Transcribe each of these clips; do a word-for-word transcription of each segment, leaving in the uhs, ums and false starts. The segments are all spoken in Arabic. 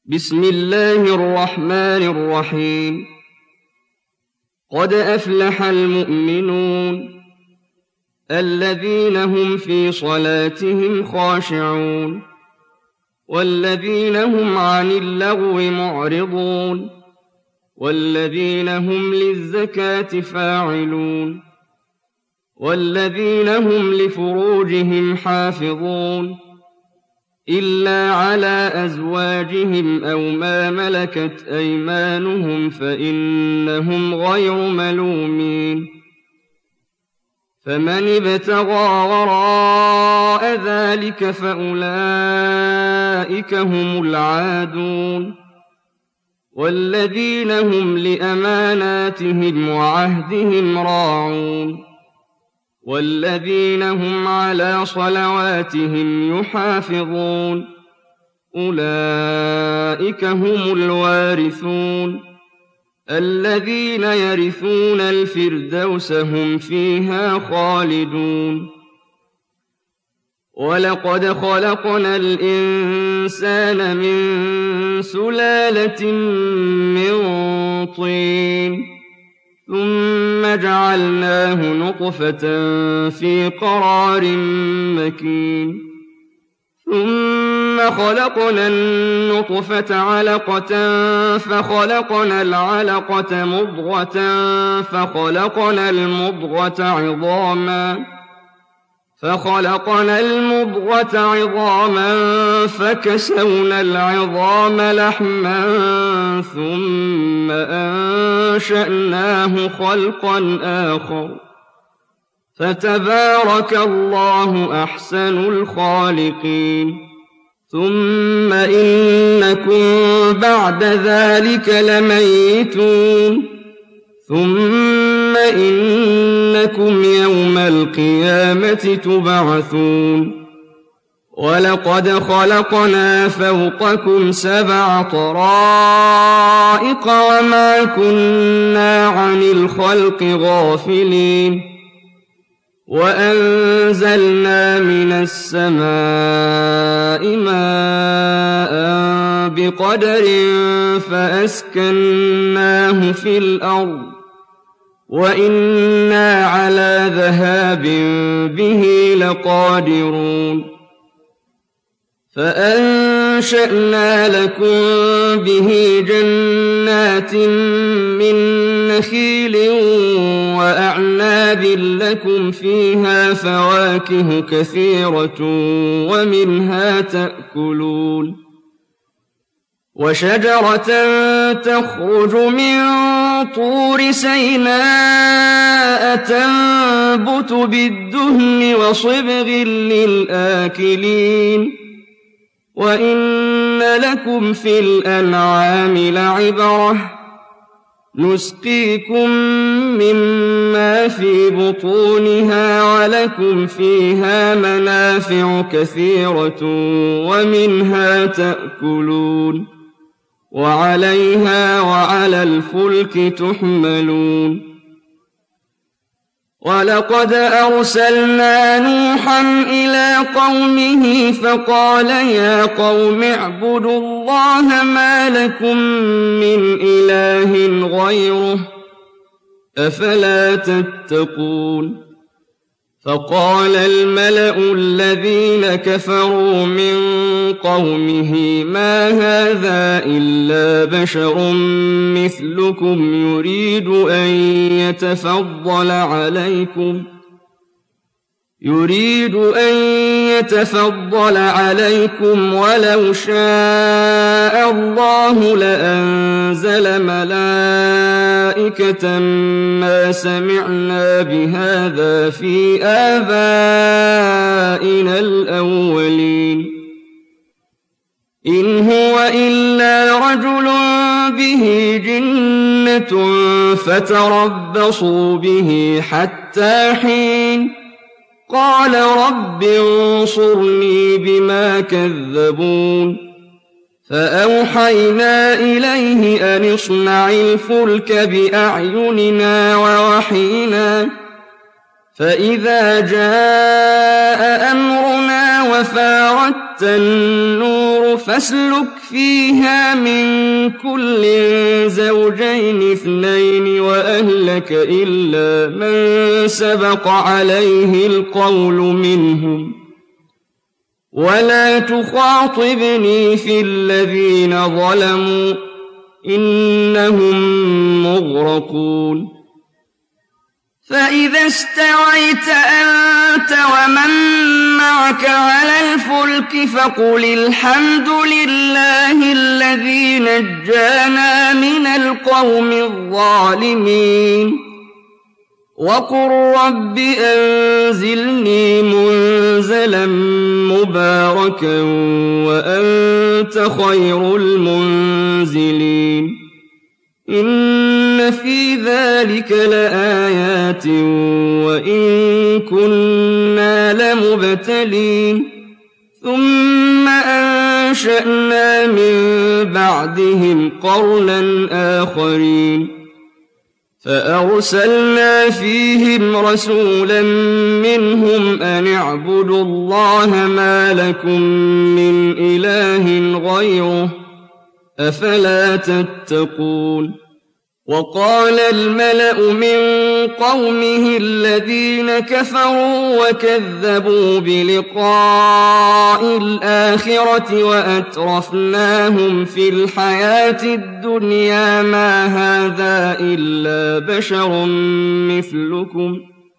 بسم الله الرحمن الرحيم قد أفلح المؤمنون الذين هم في صلاتهم خاشعون والذين هم عن اللغو معرضون والذين هم للزكاة فاعلون والذين هم لفروجهم حافظون إلا على أزواجهم أو ما ملكت أيمانهم فإنهم غير ملومين فمن ابتغى وراء ذلك فأولئك هم العادون والذين هم لأماناتهم وعهدهم راعون والذين هم على صلواتهم يحافظون أولئك هم الوارثون الذين يرثون الفردوس هم فيها خالدون ولقد خلقنا الإنسان من سلالة من طين ثم جعلناه نطفة في قرار مكين ثم خلقنا النطفة علقة فخلقنا العلقة مضغة فخلقنا المضغة عظاما فخلقنا المضغة عظاما فكسونا العظام لحما ثم أنشأناه خلقا آخر فتبارك الله أحسن الخالقين ثم إنكم بعد ذلك لميتون ثم إنكم يوم القيامة تبعثون ولقد خلقنا فوقكم سبع طرائق وما كنا عن الخلق غافلين وأنزلنا من السماء ماء بقدر فأسكناه في الأرض وإنا على ذهاب به لقادرون فأنشأنا لكم به جنات من نخيل وأعناب لكم فيها فواكه كثيرة ومنها تأكلون وشجرة تخرج من طور سيناء تنبت بالدهن وصبغ للآكلين وإن لكم في الأنعام لعبرة نسقيكم مما في بطونها ولكم فيها منافع كثيرة ومنها تأكلون وعليها وعلى الفلك تحملون ولقد أرسلنا نوحا إلى قومه فقال يا قوم اعبدوا الله ما لكم من إله غيره أفلا تتقون فقال الملأ الذين كفروا من قومه ما هذا إلا بشر مثلكم يريد أن يتفضل عليكم يريد أن يتفضل عليكم ولو شاء الله لأنزل ملائكة ما سمعنا بهذا في آبائنا الأولين إن هو إلا رجل به جنة فتربصوا به حتى حين قال رب انصرني بما كذبون فأوحينا إليه أن اصنع الفلك بأعيننا ووحينا فإذا جاء أمرنا وفارت أَرَدتَّ النُّورَ فَاسْلُكْ فِيهَا مِن كُلٍّ زَوْجَيْنِ اثْنَيْنِ وَأَهْلَكَ إِلَّا مَن سَبَقَ عَلَيْهِ الْقَوْلُ مِنْهُمْ وَلَا تُخَاطِبْنِي فِي الَّذِينَ ظَلَمُوا إِنَّهُم مُّغْرَقُونَ فَإِذَا اسْتَوَيْتَ أَنتَ وَمَن مَّعَكَ عَلَى الْفُلْكِ فَقُلِ الْحَمْدُ لِلَّهِ الَّذِي نَجَّانَا مِنَ الْقَوْمِ الظَّالِمِينَ وَقُل رَّبِّ أَنزِلْنِي مُنزَلًا مُّبَارَكًا وَأَنتَ خَيْرُ الْمُنزِلِينَ إِنَّ فِي ذَلِكَ لَآيَاتٍ وَإِن كُنَّا لَمُبْتَلِينَ ثُمَّ أَنشَأْنَا مِن بَعْدِهِمْ قَرْنًا آخَرِينَ فَأَرْسَلْنَا فِيهِمْ رَسُولًا مِّنْهُمْ أَنِ اعْبُدُوا اللَّهَ مَا لَكُم مِّنْ إِلَٰهٍ غَيْرُهُ أَفَلَا تَتَّقُونَ وَقَالَ الْمَلَأُ مِن قَوْمِهِ الَّذِينَ كَفَرُوا وَكَذَّبُوا بِلِقَاءِ الْآخِرَةِ وَأَتْرَفْنَاهُمْ فِي الْحَيَاةِ الدُّنْيَا مَا هَٰذَا إِلَّا بَشَرٌ مِّثْلُكُمْ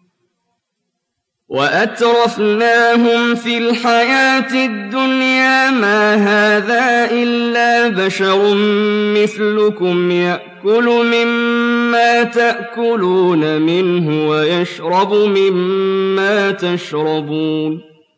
وَأَتْرَفْنَاهُمْ فِي الْحَيَاةِ الدُّنْيَا مَا هَٰذَا إِلَّا بَشَرٌ مِّثْلُكُمْ يَأْكُلُ مِمَّا تَأْكُلُونَ مِنْهُ وَيَشْرَبُ مِمَّا تَشْرَبُونَ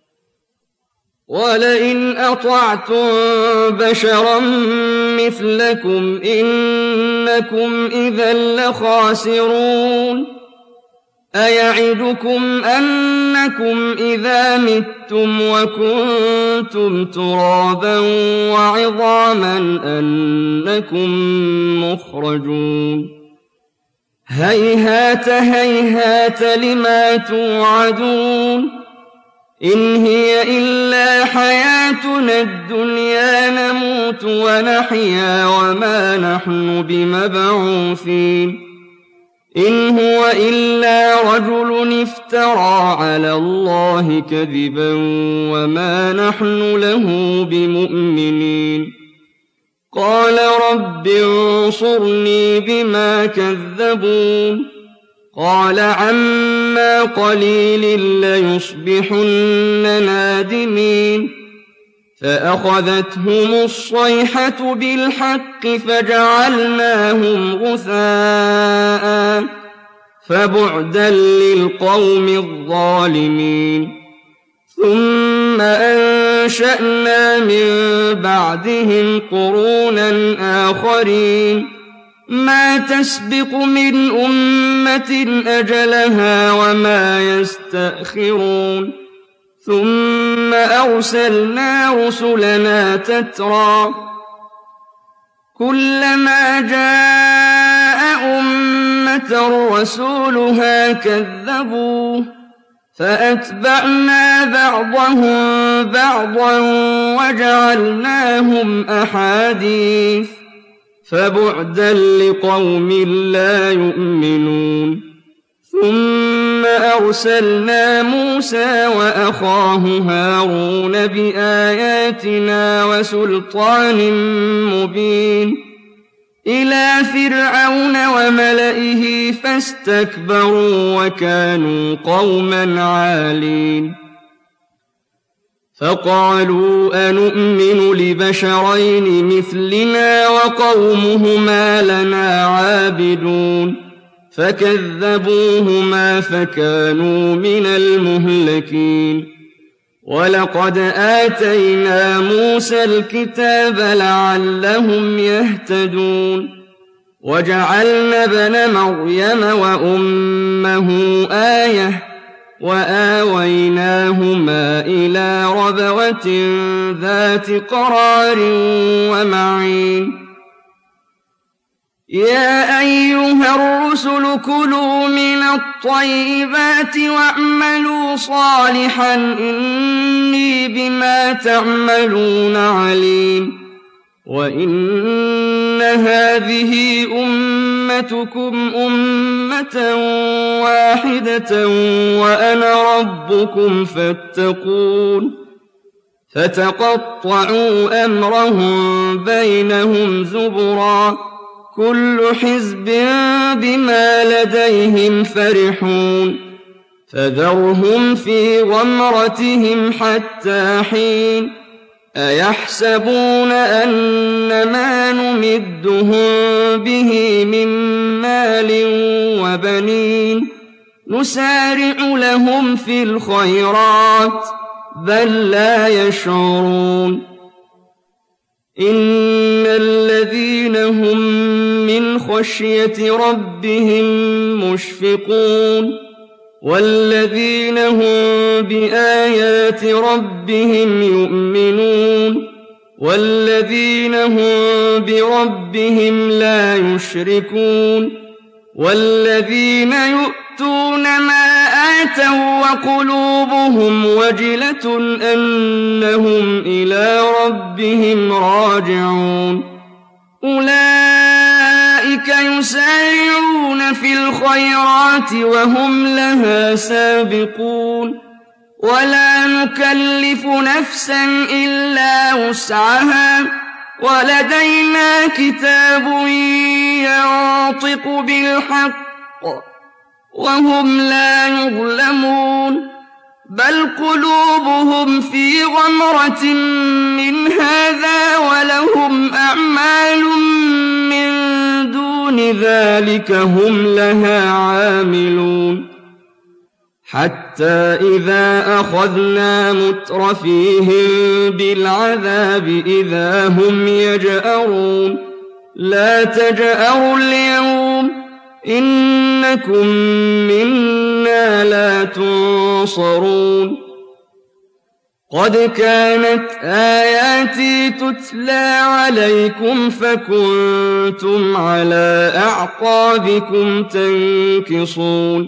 وَلَئِنْ أَطَعْتُم بَشَرًا مِّثْلَكُمْ إِنَّكُمْ إِذًا لَّخَاسِرُونَ أَيَعِدُكُمْ أَنَّكُمْ إِذَا مِتُّمْ وَكُنتُمْ تُرَابًا وَعِظَامًا أَنَّكُم مُّخْرَجُونَ هَيْهَاتَ هَيْهَاتَ لِمَا تُوعَدُونَ إِنْ هِيَ إِلَّا حَيَاتُنَا الدُّنْيَا نَمُوتُ وَنَحْيَا وَمَا نَحْنُ بِمَبْعُوثِينَ إِنْ هُوَ إِلَّا رَجُلٌ افْتَرَىٰ عَلَى اللَّهِ كَذِبًا وَمَا نَحْنُ لَهُ بِمُؤْمِنِينَ قَالَ رَبِّ انصُرْنِي بِمَا كَذَّبُونِ قَالَ عَمَّا قَلِيلٍ لَّيُصْبِحُنَّ نَادِمِينَ فَأَخَذَتْهُمُ الصَّيْحَةُ بِالْحَقِّ فَجَعَلْنَاهُمْ غُثَاءً فَبُعْدًا لِّلْقَوْمِ الظَّالِمِينَ ثُمَّ أَنشَأْنَا مِن بَعْدِهِمْ قُرُونًا آخَرِينَ مَا تَسْبِقُ مِنْ أُمَّةٍ أَجَلَهَا وَمَا يَسْتَأْخِرُونَ ثُمَّ أَرْسَلْنَا رُسُلَنَا تَتْرَىٰ كُلَّمَا جَاءَ أُمَّةً رَّسُولُهَا كَذَّبُوهُ فَأَتْبَعْنَا بَعْضَهُم بَعْضًا وَجَعَلْنَاهُمْ أَحَادِيثَ فَبُعْدًا لِّقَوْمٍ لَّا يُؤْمِنُونَ ثُمَّ أَرْسَلْنَا مُوسَىٰ وَأَخَاهُ هَارُونَ بِآيَاتِنَا وَسُلْطَانٍ مُّبِينٍ إِلَىٰ فِرْعَوْنَ وَمَلَئِهِ فَاسْتَكْبَرُوا وَكَانُوا قَوْمًا عَالِينَ فَقَالُوا أَنُؤْمِنُ لِبَشَرَيْنِ مِثْلِنَا وَقَوْمُهُمَا لَنَا عَابِدُونَ فَكَذَّبُوهُمَا فَكَانُوا مِنَ الْمُهْلَكِينَ وَلَقَدْ آتَيْنَا مُوسَى الْكِتَابَ لَعَلَّهُمْ يَهْتَدُونَ وَجَعَلْنَا ابْنَ مَرْيَمَ وَأُمَّهُ آيَةً وَآوَيْنَاهُمَا إِلَىٰ رَبْوَةٍ ذَاتِ قَرَارٍ وَمَعِينٍ يَا أَيُّهَا الرُّسُلُ الرسل كلوا من الطيبات واعملوا صالحا إني بما تعملون عليم وإن هذه أمتكم أمة واحدة وأنا ربكم فاتقون فتقطعوا أمرهم بينهم زبرا كل حزب بما لديهم فرحون فذرهم في غمرتهم حتى حين أيحسبون أن ما نمدهم به من مال وبنين نسارع لهم في الخيرات بل لا يشعرون إن الذين هم من خشية ربهم مشفقون والذين هم بآيات ربهم يؤمنون والذين هم بربهم لا يشركون والذين يؤتون ما آتوا وقلوبهم وجلة أنهم إلى ربهم راجعون أولئك يسارعون في الخيرات وهم لها سابقون ولا نكلف نفسا إلا وسعها ولدينا كتاب ينطق بالحق وهم لا يظلمون بل قلوبهم في غمرة من هذا ولهم أعمال من دون ذلك هم لها عاملون حتى إذا أخذنا مترفيهم بالعذاب إذا هم يجأرون لا تجأروا اليوم إنكم منا لا تنصرون قد كانت آياتي تتلى عليكم فكنتم على أعقابكم تنكصون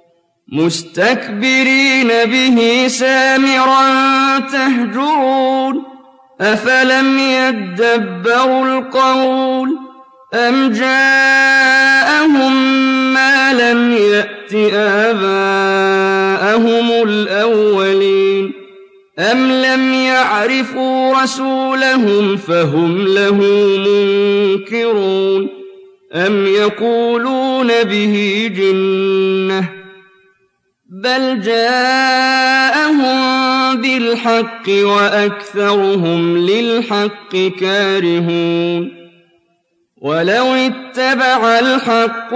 مستكبرين به سامرا تهجرون أفلم يدبروا القول أم جاءهم ما لم يأت آباءهم الأولين أم لم يعرفوا رسولهم فهم له منكرون أم يقولون به جنة بل جاءهم بالحق وأكثرهم للحق كارهون ولو اتبع الحق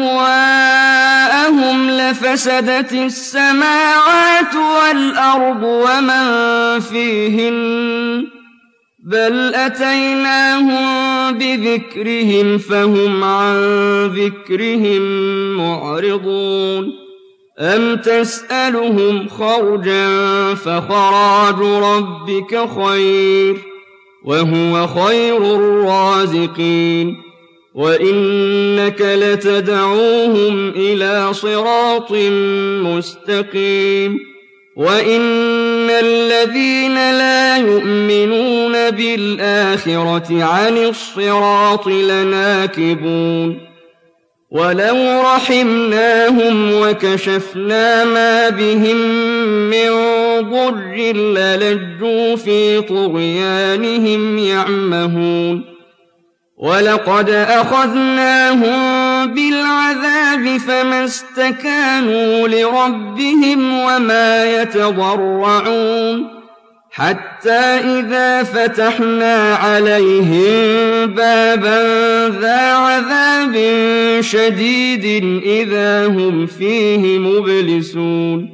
أهواءهم لفسدت السماوات والأرض ومن فيهن بل أتيناهم بذكرهم فهم عن ذكرهم معرضون أم تسألهم خرجا فخراج ربك خير وهو خير الرازقين وإنك لتدعوهم إلى صراط مستقيم وإن الذين لا يؤمنون بالآخرة عن الصراط لناكبون ولو رحمناهم وكشفنا ما بهم من ضر للجوا في طغيانهم يعمهون ولقد أخذناهم بالعذاب فما استكانوا لربهم وما يتضرعون حتى إذا فتحنا عليهم بابا ذا عذاب شديد إذا هم فيه مبلسون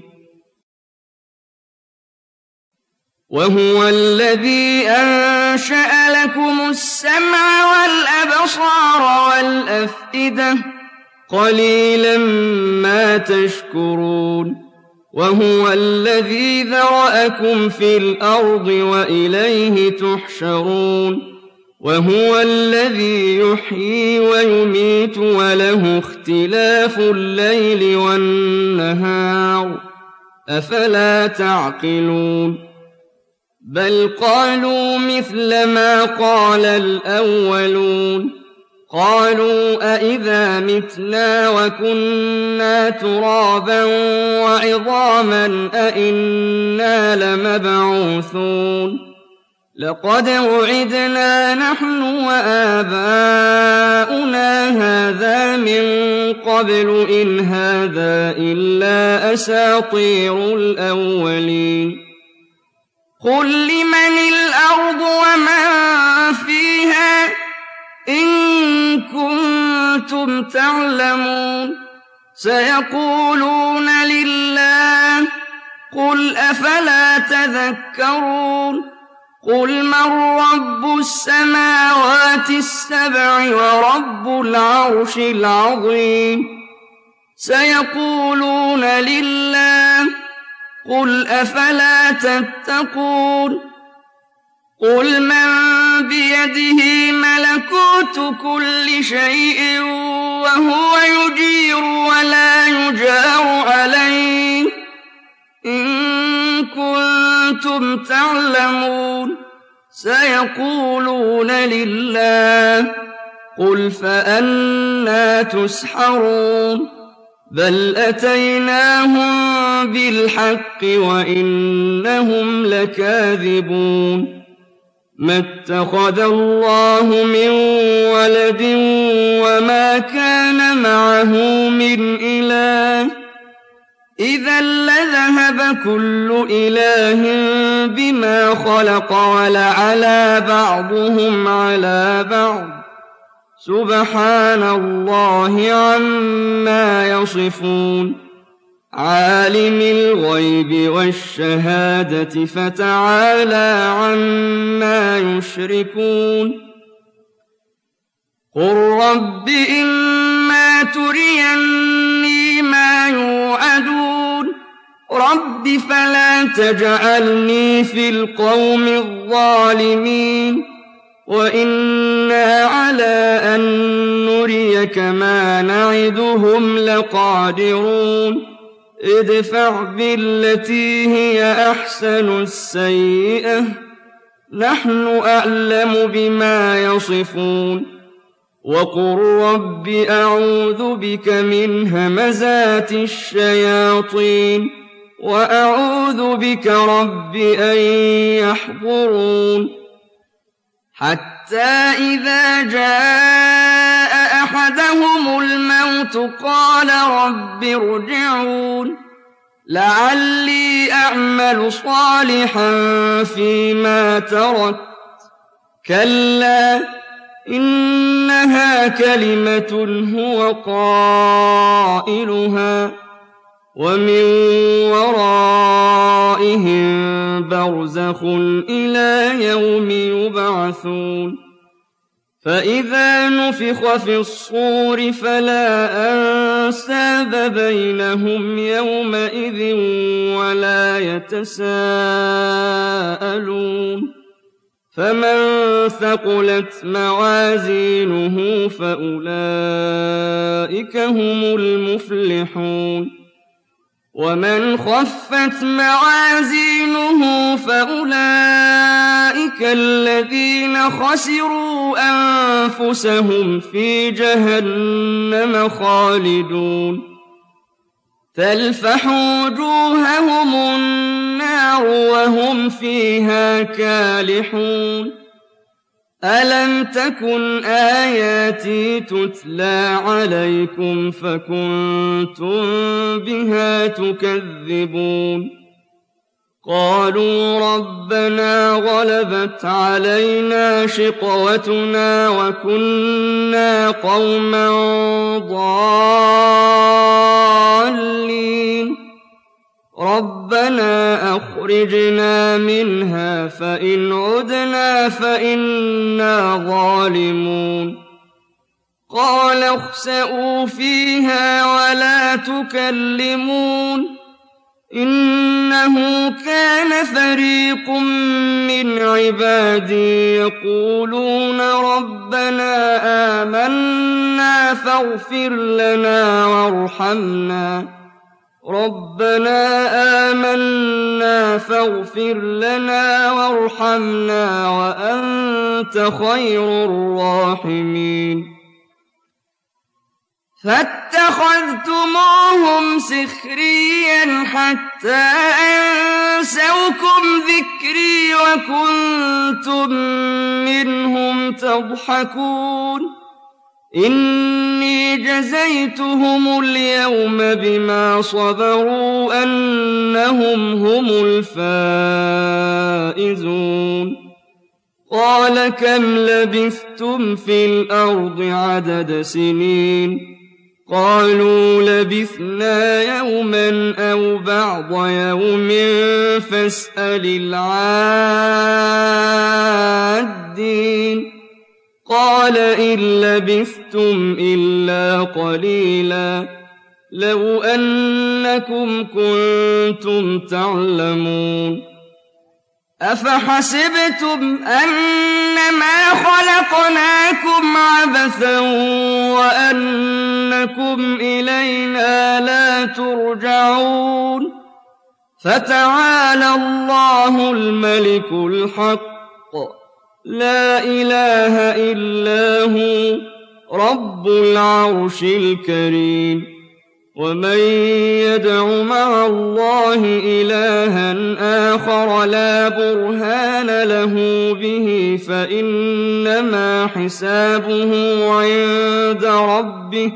وهو الذي أنشأ لكم السمع والأبصار والأفئدة قليلا ما تشكرون وهو الذي ذرأكم في الأرض وإليه تحشرون وهو الذي يحيي ويميت وله اختلاف الليل والنهار أفلا تعقلون بل قالوا مثل ما قال الأولون قالوا أئذا متنا وكنا ترابا وعظاما أئنا لمبعوثون لقد وعدنا نحن وآباؤنا هذا من قبل إن هذا إلا أساطير الأولين قل لمن الأرض ومن فيها إن كنتم تعلمون سيقولون لله قل أفلا تذكرون قل من رب السماوات السبع ورب العرش العظيم سيقولون لله قل أفلا تتقون قل من بيده ملكوت كل شيء وهو يجير ولا يجار عليه إن كنتم تعلمون سيقولون لله قل فأنى تسحرون بل أتيناهم بالحق وإنهم لكاذبون ما اتخذ الله من ولد وما كان معه من إله إذا لذهب كل إله بما خلق ولعلى بعضهم على بعض سبحان الله عما يصفون عالم الغيب والشهادة فتعالى عما يشركون قل رب إما تريني ما يوعدون رب فلا تجعلني في القوم الظالمين وإنا على أن نريك ما نعدهم لقادرون ادفع بالتي هي أحسن السيئة نحن أعلم بما يصفون وقل رب أعوذ بك من همزات الشياطين وأعوذ بك رب أن يحضرون حتى إذا جاء أحدهم الموت قال رب ارجعون لعلي أعمل صالحا فيما تركت كلا إنها كلمة هو قائلها ومن ورائهم برزخ إلى يوم يبعثون فإذا نفخ في الصور فلا أنساب بينهم يومئذ ولا يتساءلون فمن ثقلت موازينه فأولئك هم المفلحون ومن خفت موازينه فأولئك الذين خسروا أنفسهم في جهنم خالدون تلفح وجوههم النار وهم فيها كالحون ألم تكن آياتي تتلى عليكم فكنتم بها تكذبون قالوا ربنا غلبت علينا شقوتنا وكنا قوما ضالين ربنا أخرجنا منها فإن عدنا فإنا ظالمون قال اخسئوا فيها ولا تكلمون إنه كان فريق من عبادي يقولون ربنا آمنا فاغفر لنا وارحمنا ربنا آمنا فاغفر لنا وارحمنا وأنت خير الراحمين فاتخذتموهم سخريا حتى أنسوكم ذكري وكنتم منهم تضحكون إني جزيتهم اليوم بما صبروا أنهم هم الفائزون قال كم لبثتم في الأرض عدد سنين قالوا لبثنا يوما أو بعض يوم فاسأل العادين قال إن لبثتم إلا قليلا لو أنكم كنتم تعلمون أفحسبتم أنما خلقناكم عبثا وأنكم إلينا لا ترجعون فتعالى الله الملك الحق لا إله إلا هو رب العرش الكريم ومن يدع مع الله إلها آخر لا برهان له به فإنما حسابه عند ربه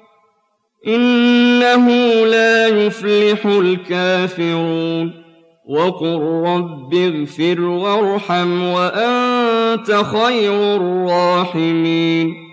إنه لا يفلح الكافرون وقل رب اغفر وارحم وأنت خير الراحمين